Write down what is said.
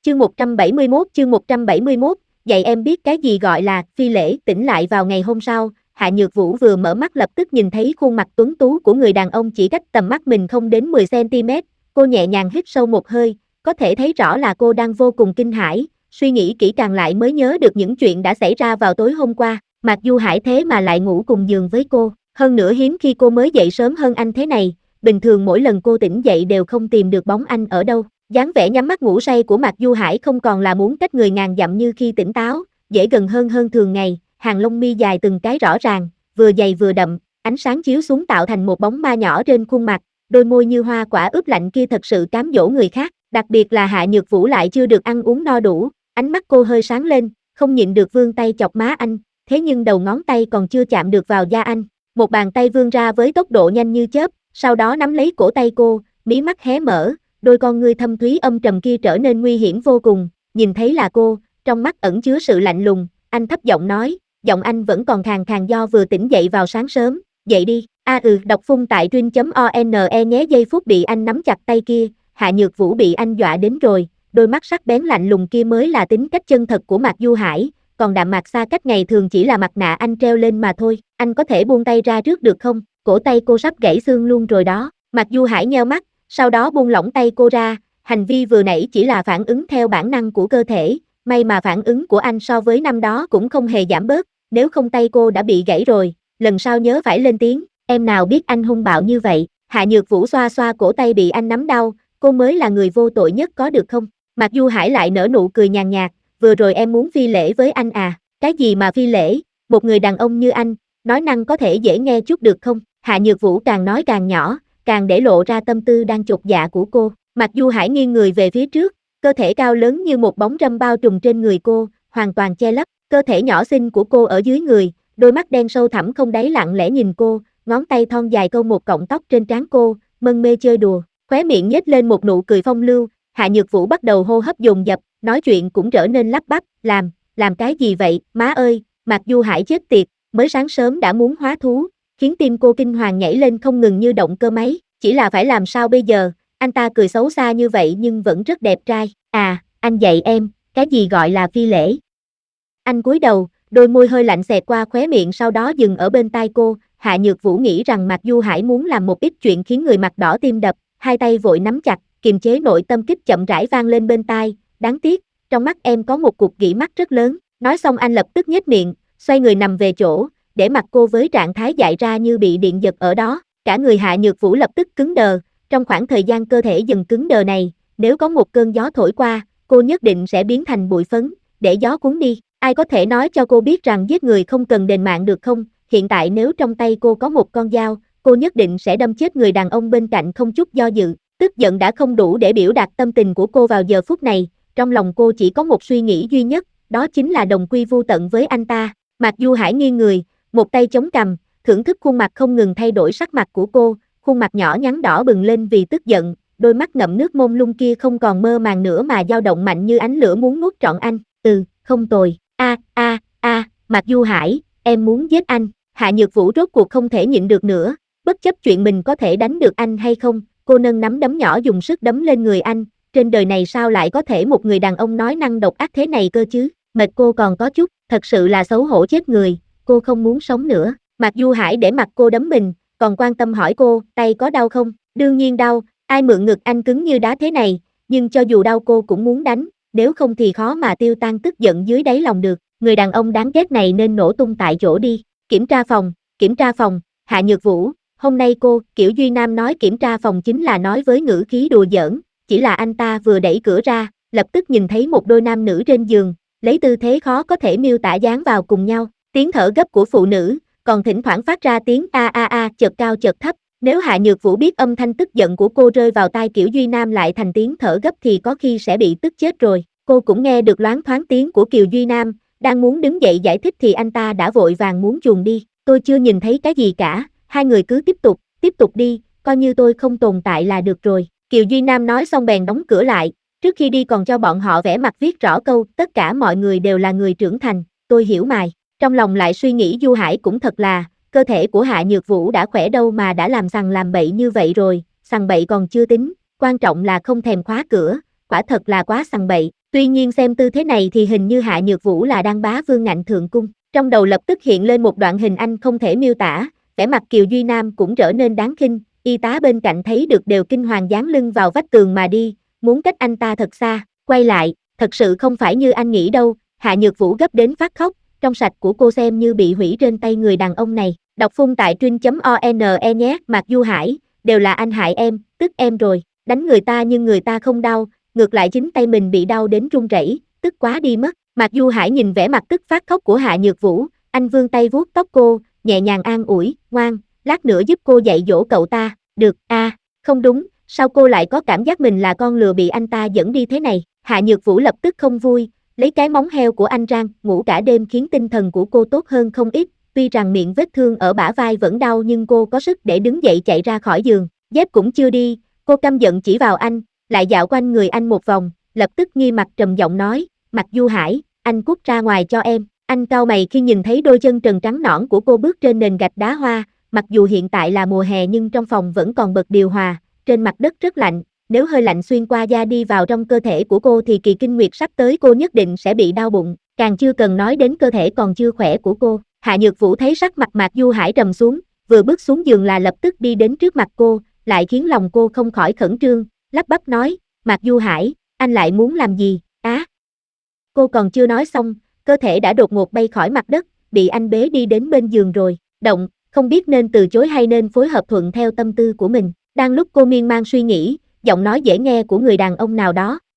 Chương 171, dạy em biết cái gì gọi là phi lễ. Tỉnh lại vào ngày hôm sau, Hạ Nhược Vũ vừa mở mắt lập tức nhìn thấy khuôn mặt tuấn tú của người đàn ông chỉ cách tầm mắt mình không đến 10 cm. Cô nhẹ nhàng hít sâu một hơi, có thể thấy rõ là cô đang vô cùng kinh hãi, suy nghĩ kỹ càng lại mới nhớ được những chuyện đã xảy ra vào tối hôm qua. Mạc Du Hải thế mà lại ngủ cùng giường với cô, hơn nữa hiếm khi cô mới dậy sớm hơn anh thế này, bình thường mỗi lần cô tỉnh dậy đều không tìm được bóng anh ở đâu. Dáng vẻ nhắm mắt ngủ say của Mạc Du Hải không còn là muốn cách người ngàn dặm như khi tỉnh táo, dễ gần hơn thường ngày, hàng lông mi dài từng cái rõ ràng, vừa dày vừa đậm, ánh sáng chiếu xuống tạo thành một bóng ma nhỏ trên khuôn mặt, đôi môi như hoa quả ướp lạnh kia thật sự cám dỗ người khác, đặc biệt là Hạ Nhược Vũ lại chưa được ăn uống no đủ, ánh mắt cô hơi sáng lên, không nhịn được vươn tay chọc má anh, thế nhưng đầu ngón tay còn chưa chạm được vào da anh, một bàn tay vươn ra với tốc độ nhanh như chớp, sau đó nắm lấy cổ tay cô, mí mắt hé mở, đôi con ngươi thâm thúy âm trầm kia trở nên nguy hiểm vô cùng, nhìn thấy là cô, trong mắt ẩn chứa sự lạnh lùng, anh thấp giọng nói, giọng anh vẫn còn khàn khàn do vừa tỉnh dậy vào sáng sớm, dậy đi, đọc phun tại truyện.one nhé. Giây phút bị anh nắm chặt tay kia, Hạ Nhược Vũ bị anh dọa đến rồi, đôi mắt sắc bén lạnh lùng kia mới là tính cách chân thật của Mạc Du Hải, còn đạm mạc xa cách ngày thường chỉ là mặt nạ anh treo lên mà thôi, anh có thể buông tay ra trước được không, cổ tay cô sắp gãy xương luôn rồi đó, Mạc Du Hải nheo mắt, sau đó buông lỏng tay cô ra, hành vi vừa nãy chỉ là phản ứng theo bản năng của cơ thể, may mà phản ứng của anh so với năm đó cũng không hề giảm bớt, nếu không tay cô đã bị gãy rồi, lần sau nhớ phải lên tiếng, em nào biết anh hung bạo như vậy, Hạ Nhược Vũ xoa xoa cổ tay bị anh nắm đau, cô mới là người vô tội nhất có được không, Mạc Du Hải lại nở nụ cười nhàn nhạt, vừa rồi em muốn phi lễ với anh à, cái gì mà phi lễ, một người đàn ông như anh, nói năng có thể dễ nghe chút được không, Hạ Nhược Vũ càng nói càng nhỏ, càng để lộ ra tâm tư đang chột dạ của cô, Mạc Du Hải nghiêng người về phía trước, cơ thể cao lớn như một bóng râm bao trùm trên người cô, hoàn toàn che lấp, cơ thể nhỏ xinh của cô ở dưới người, đôi mắt đen sâu thẳm không đáy lặng lẽ nhìn cô, ngón tay thon dài câu một cọng tóc trên trán cô, mân mê chơi đùa, khóe miệng nhếch lên một nụ cười phong lưu, Hạ Nhược Vũ bắt đầu hô hấp dồn dập, nói chuyện cũng trở nên lắp bắp, làm cái gì vậy, má ơi, Mạc Du Hải chết tiệt, mới sáng sớm đã muốn hóa thú, khiến tim cô kinh hoàng nhảy lên không ngừng như động cơ máy, chỉ là phải làm sao bây giờ, anh ta cười xấu xa như vậy nhưng vẫn rất đẹp trai, anh dạy em, cái gì gọi là phi lễ. Anh cúi đầu, đôi môi hơi lạnh xẹt qua khóe miệng sau đó dừng ở bên tai cô, Hạ Nhược Vũ nghĩ rằng Mạc Du Hải muốn làm một ít chuyện khiến người mặt đỏ tim đập, hai tay vội nắm chặt, kiềm chế nội tâm kích chậm rãi vang lên bên tai, đáng tiếc, trong mắt em có một cục ghĩ mắt rất lớn, nói xong anh lập tức nhếch miệng, xoay người nằm về chỗ, để mặt cô với trạng thái dại ra như bị điện giật ở đó, cả người Hạ Nhược Vũ lập tức cứng đờ, trong khoảng thời gian cơ thể dần cứng đờ này, nếu có một cơn gió thổi qua, cô nhất định sẽ biến thành bụi phấn, để gió cuốn đi, ai có thể nói cho cô biết rằng giết người không cần đền mạng được không, hiện tại nếu trong tay cô có một con dao, cô nhất định sẽ đâm chết người đàn ông bên cạnh không chút do dự, tức giận đã không đủ để biểu đạt tâm tình của cô vào giờ phút này, trong lòng cô chỉ có một suy nghĩ duy nhất, đó chính là đồng quy vu tận với anh ta, Mạc Du Hải nghiêng người, một tay chống cằm, thưởng thức khuôn mặt không ngừng thay đổi sắc mặt của cô, khuôn mặt nhỏ nhắn đỏ bừng lên vì tức giận, đôi mắt ngậm nước mông lung kia không còn mơ màng nữa mà dao động mạnh như ánh lửa muốn nuốt trọn anh, không tồi, Mạc Du Hải, em muốn giết anh, Hạ Nhược Vũ rốt cuộc không thể nhịn được nữa, bất chấp chuyện mình có thể đánh được anh hay không, cô nâng nắm đấm nhỏ dùng sức đấm lên người anh, trên đời này sao lại có thể một người đàn ông nói năng độc ác thế này cơ chứ, mệt cô còn có chút, thật sự là xấu hổ chết người, cô không muốn sống nữa, Mạc Du Hải để mặt cô đấm mình, còn quan tâm hỏi cô, tay có đau không, đương nhiên đau, ai mượn ngực anh cứng như đá thế này, nhưng cho dù đau cô cũng muốn đánh, nếu không thì khó mà tiêu tan tức giận dưới đáy lòng được, người đàn ông đáng ghét này nên nổ tung tại chỗ đi, kiểm tra phòng, Hạ Nhược Vũ, hôm nay cô, Kiểu Duy Nam nói kiểm tra phòng chính là nói với ngữ khí đùa giỡn, chỉ là anh ta vừa đẩy cửa ra, lập tức nhìn thấy một đôi nam nữ trên giường, lấy tư thế khó có thể miêu tả dán vào cùng nhau, tiếng thở gấp của phụ nữ, còn thỉnh thoảng phát ra tiếng chợt cao chợt thấp, nếu Hạ Nhược Vũ biết âm thanh tức giận của cô rơi vào tai Kiểu Duy Nam lại thành tiếng thở gấp thì có khi sẽ bị tức chết rồi, cô cũng nghe được loáng thoáng tiếng của Kiều Duy Nam, đang muốn đứng dậy giải thích thì anh ta đã vội vàng muốn chuồn đi, tôi chưa nhìn thấy cái gì cả, hai người cứ tiếp tục đi, coi như tôi không tồn tại là được rồi, Kiều Duy Nam nói xong bèn đóng cửa lại, trước khi đi còn cho bọn họ vẽ mặt viết rõ câu, tất cả mọi người đều là người trưởng thành, tôi hiểu mài, trong lòng lại suy nghĩ Du Hải cũng thật là, cơ thể của Hạ Nhược Vũ đã khỏe đâu mà đã làm sằng làm bậy như vậy rồi, sằng bậy còn chưa tính, quan trọng là không thèm khóa cửa, quả thật là quá sằng bậy, Tuy nhiên xem tư thế này thì hình như Hạ Nhược Vũ là đang bá vương ngạnh thượng cung. Trong đầu lập tức hiện lên một đoạn hình anh không thể miêu tả, vẻ mặt Kiều Duy Nam cũng trở nên đáng khinh, y tá bên cạnh thấy được đều kinh hoàng dán lưng vào vách tường mà đi, muốn cách anh ta thật xa, quay lại, thật sự không phải như anh nghĩ đâu, Hạ Nhược Vũ gấp đến phát khóc, trong sạch của cô xem như bị hủy trên tay người đàn ông này, đọc phun tại truyện.one nhé, Mạc Du Hải, đều là anh hại em, tức em rồi, đánh người ta nhưng người ta không đau, ngược lại chính tay mình bị đau đến run rẩy, tức quá đi mất. Mạc Du Hải nhìn vẻ mặt tức phát khóc của Hạ Nhược Vũ, anh vươn tay vuốt tóc cô, nhẹ nhàng an ủi, ngoan, lát nữa giúp cô dạy dỗ cậu ta, được, không đúng, sao cô lại có cảm giác mình là con lừa bị anh ta dẫn đi thế này, Hạ Nhược Vũ lập tức không vui, lấy cái móng heo của anh rang, ngủ cả đêm khiến tinh thần của cô tốt hơn không ít, tuy rằng miệng vết thương ở bả vai vẫn đau nhưng cô có sức để đứng dậy chạy ra khỏi giường, dép cũng chưa đi, cô căm giận chỉ vào anh, lại dạo quanh người anh một vòng, lập tức nghi mặt trầm giọng nói, Mạc Du Hải, anh cút ra ngoài cho em, anh cau mày khi nhìn thấy đôi chân trần trắng nõn của cô bước trên nền gạch đá hoa, mặc dù hiện tại là mùa hè nhưng trong phòng vẫn còn bật điều hòa, trên mặt đất rất lạnh, nếu hơi lạnh xuyên qua da đi vào trong cơ thể của cô thì kỳ kinh nguyệt sắp tới cô nhất định sẽ bị đau bụng, càng chưa cần nói đến cơ thể còn chưa khỏe của cô. Hạ Nhược Vũ thấy sắc mặt Mạc Du Hải trầm xuống, vừa bước xuống giường là lập tức đi đến trước mặt cô, lại khiến lòng cô không khỏi khẩn trương, lắp bắp nói, Mạc Du Hải, anh lại muốn làm gì, Cô còn chưa nói xong, cơ thể đã đột ngột bay khỏi mặt đất, bị anh bế đi đến bên giường rồi, động, không biết nên từ chối hay nên phối hợp thuận theo tâm tư của mình. Đang lúc cô miên man suy nghĩ, giọng nói dễ nghe của người đàn ông nào đó,